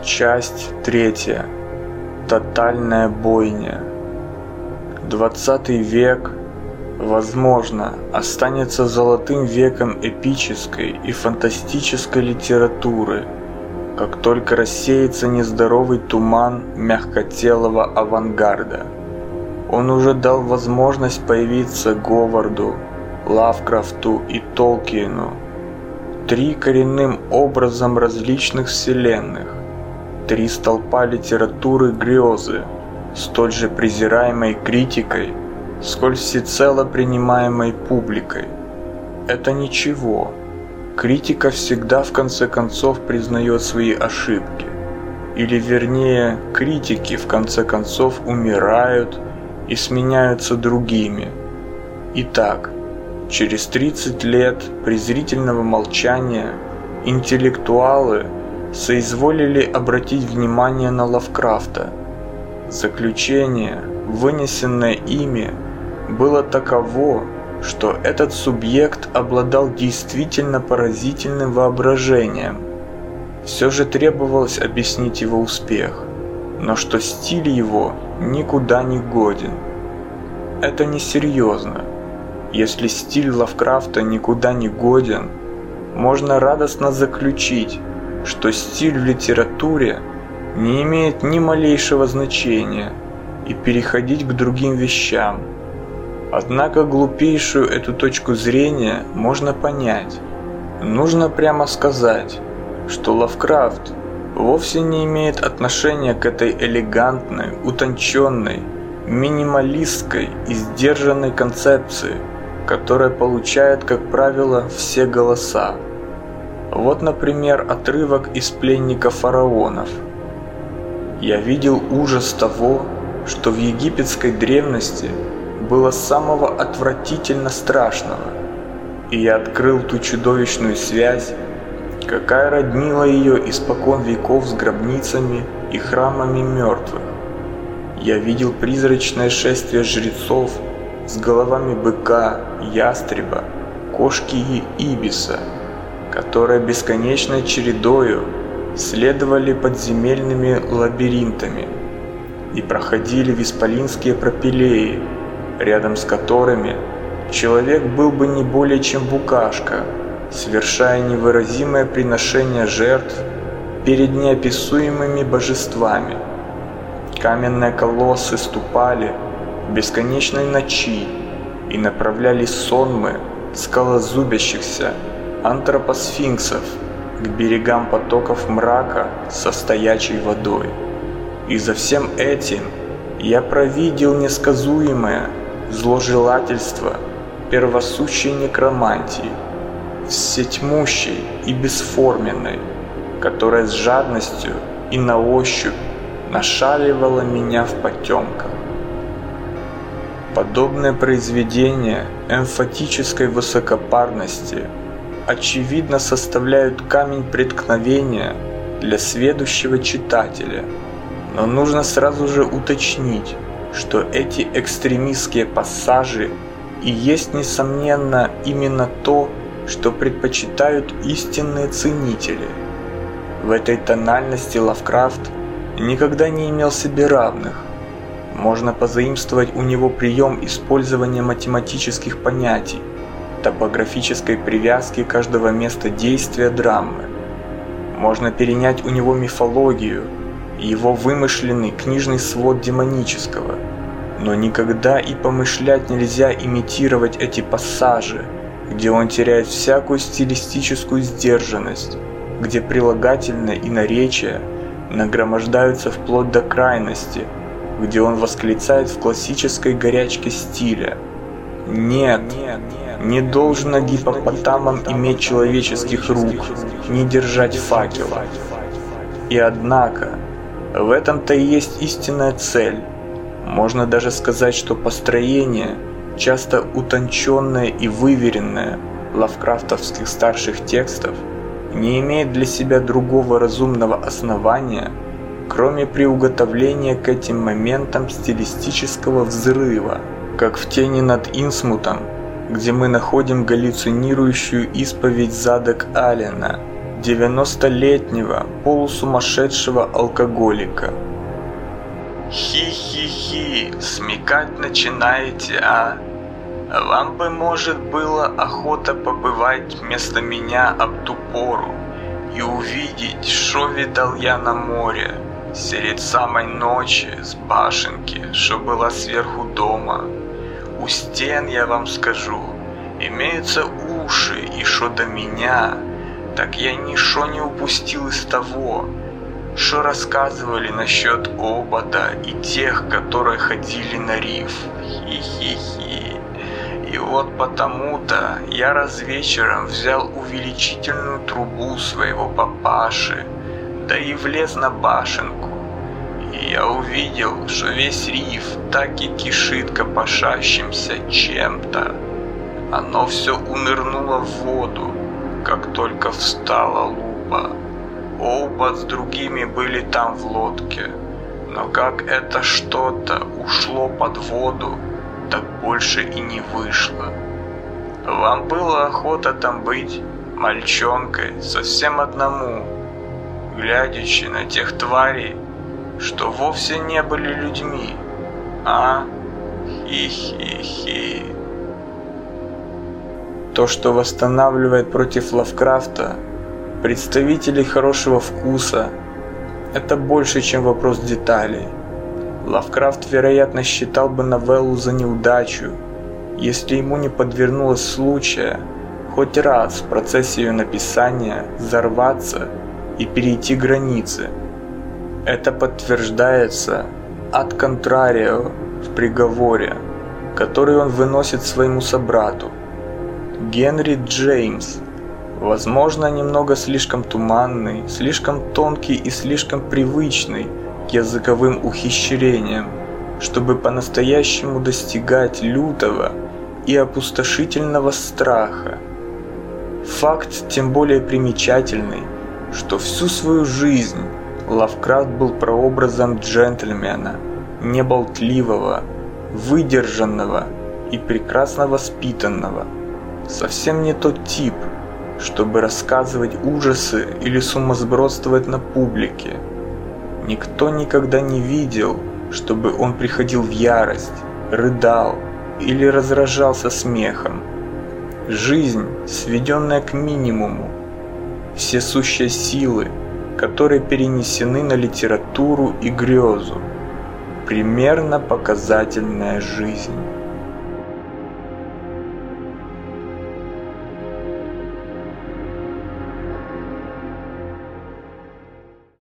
Часть 3. Тотальная бойня. 20 век, возможно, останется золотым веком эпической и фантастической литературы, как только рассеется нездоровый туман мягкотелого авангарда. Он уже дал возможность появиться Говарду, Лавкрафту и Толкиену, 3 коренным образом различных вселенных, 3 столпа литературы грезы, столь же презираемой критикой, сколь всецело принимаемой публикой. Это ничего. Критика всегда в конце концов признает свои ошибки. Или вернее, критики в конце концов умирают и сменяются другими. Итак, через 30 лет презрительного молчания интеллектуалы соизволили обратить внимание на Лавкрафта. Заключение, вынесенное ими, было таково, что этот субъект обладал действительно поразительным воображением. Все же требовалось объяснить его успех, но что стиль его никуда не годен. Это несерьезно. Если стиль Лавкрафта никуда не годен, можно радостно заключить, что стиль в литературе не имеет ни малейшего значения, и переходить к другим вещам. Однако глупейшую эту точку зрения можно понять. Нужно прямо сказать, что Лавкрафт вовсе не имеет отношения к этой элегантной, утонченной, минималистской и сдержанной концепции, которая получает, как правило, все голоса. Вот, например, отрывок из «Пленника фараонов». «Я видел ужас того, что в египетской древности было самого отвратительно страшного, и я открыл ту чудовищную связь, какая роднила ее испокон веков с гробницами и храмами мертвых. Я видел призрачное шествие жрецов с головами быка, ястреба, кошки и ибиса, которые бесконечной чередою следовали подземельными лабиринтами и проходили в исполинские пропилеи, рядом с которыми человек был бы не более чем букашка, совершая невыразимое приношение жертв перед неописуемыми божествами. Каменные колоссы ступали в бесконечной ночи и направляли сонмы скалозубящихся антропосфинксов к берегам потоков мрака со стоячей водой. И за всем этим я провидел несказуемое зложелательство первосущей некромантии, всетьмущей и бесформенной, которая с жадностью и на ощупь нашаливала меня в потемках. Подобные произведения эмфатической высокопарности очевидно составляют камень преткновения для сведущего читателя, но нужно сразу же уточнить, что эти экстремистские пассажи и есть, несомненно, именно то, что предпочитают истинные ценители. В этой тональности Лавкрафт никогда не имел себе равных. Можно позаимствовать у него прием использования математических понятий, топографической привязки каждого места действия драмы. Можно перенять у него мифологию и его вымышленный книжный свод демонического, но никогда и помышлять нельзя имитировать эти пассажи, где он теряет всякую стилистическую сдержанность, где прилагательное и наречия нагромождаются вплоть до крайности, где он восклицает в классической горячке стиля: «Нет, не должно гиппопотамам иметь человеческих рук, не держать факела». И однако, в этом-то и есть истинная цель. Можно даже сказать, что построение, часто утонченное и выверенное лавкрафтовских старших текстов, не имеет для себя другого разумного основания, кроме приуготовления к этим моментам стилистического взрыва, как в «Тени над Инсмутом», где мы находим галлюцинирующую исповедь Задок Аллена, 90-летнего полусумасшедшего алкоголика. Хи-хи-хи, смекать начинаете, а? Вам бы, может, было охота побывать вместо меня об ту пору и увидеть, что видал я на море, средь самой ночи с башенки, что была сверху дома. У стен, я вам скажу, имеются уши, и что до меня, так я ничего не упустил из того, что рассказывали насчет обода и тех, которые ходили на риф. Хи-хи-хи. И вот потому-то я раз вечером взял увеличительную трубу своего папаши, да и влез на башенку. И я увидел, что весь риф так и кишит копошащимся чем-то. Оно все унырнуло в воду, как только встала лупа. Оба с другими были там в лодке, но как это что-то ушло под воду, так больше и не вышло. Вам было охота там быть мальчонкой совсем одному, глядячи на тех тварей, что вовсе не были людьми, а? Хи-хи-хи. То, что восстанавливает против Лавкрафта представителей хорошего вкуса, это больше, чем вопрос деталей. Лавкрафт, вероятно, считал бы новеллу за неудачу, если ему не подвернулось случая хоть раз в процессе ее написания взорваться и перейти границы. Это подтверждается ad contrario в приговоре, который он выносит своему собрату. Генри Джеймс, возможно, немного слишком туманный, слишком тонкий и слишком привычный к языковым ухищрениям, чтобы по-настоящему достигать лютого и опустошительного страха. Факт тем более примечательный, что всю свою жизнь Лавкрафт был прообразом джентльмена, неболтливого, выдержанного и прекрасно воспитанного. Совсем не тот тип, чтобы рассказывать ужасы или сумасбродствовать на публике. Никто никогда не видел, чтобы он приходил в ярость, рыдал или разражался смехом. Жизнь, сведенная к минимуму, все сущие силы, которые перенесены на литературу и грезу. Примерно показательная жизнь.